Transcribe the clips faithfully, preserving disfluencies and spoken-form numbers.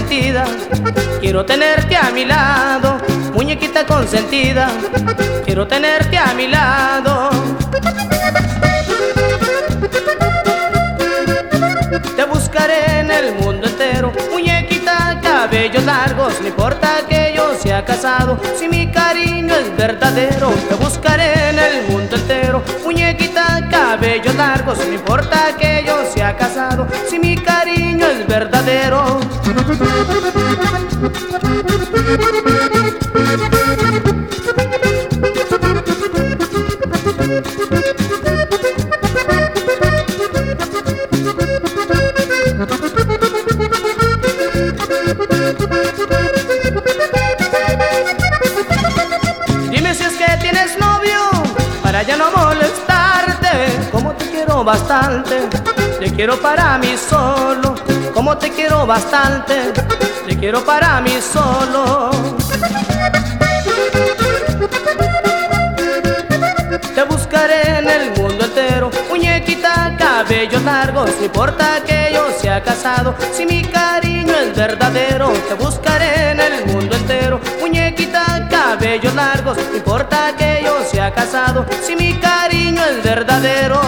consentida, quiero tenerte a mi lado. Muñequita consentida, quiero tenerte a mi lado. Te buscaré en el mundo entero, muñequita, cabellos largos, no importa que yo sea casado, si mi cariño es verdadero. Te buscaré en el mundo entero, muñequita, cabellos largos, no importa que yo sea casado, si mi cariño es verdadero. Dime si es que tienes novio, para ya no molestarte. Como te quiero bastante, te quiero para mí solo. Como te quiero bastante, te quiero para mí solo. Te buscaré en el mundo entero, muñequita, cabellos largos, no importa que yo sea casado, si mi cariño es verdadero. Te buscaré en el mundo entero, muñequita, cabellos largos, no importa que yo sea casado, si mi cariño es verdadero.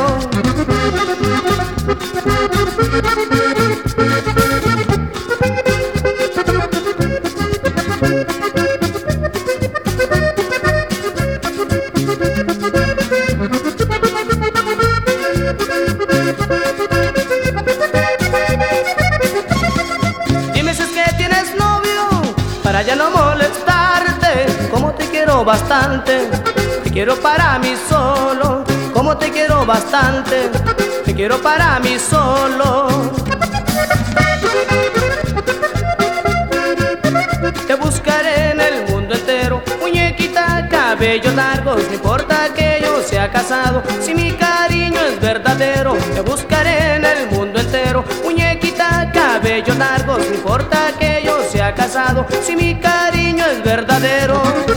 Dime si es que tienes novio, para ya no molestarte. Como te quiero bastante, te quiero para mí solo. Como te quiero bastante, te quiero para mí solo. Te buscaré en el mundo entero, muñequita, cabellos largos, no importa que yo sea casado, si mi cariño es verdadero. Te buscaré en el mundo entero, muñequita, cabellos largos, no importa que yo sea casado, si mi cariño es verdadero.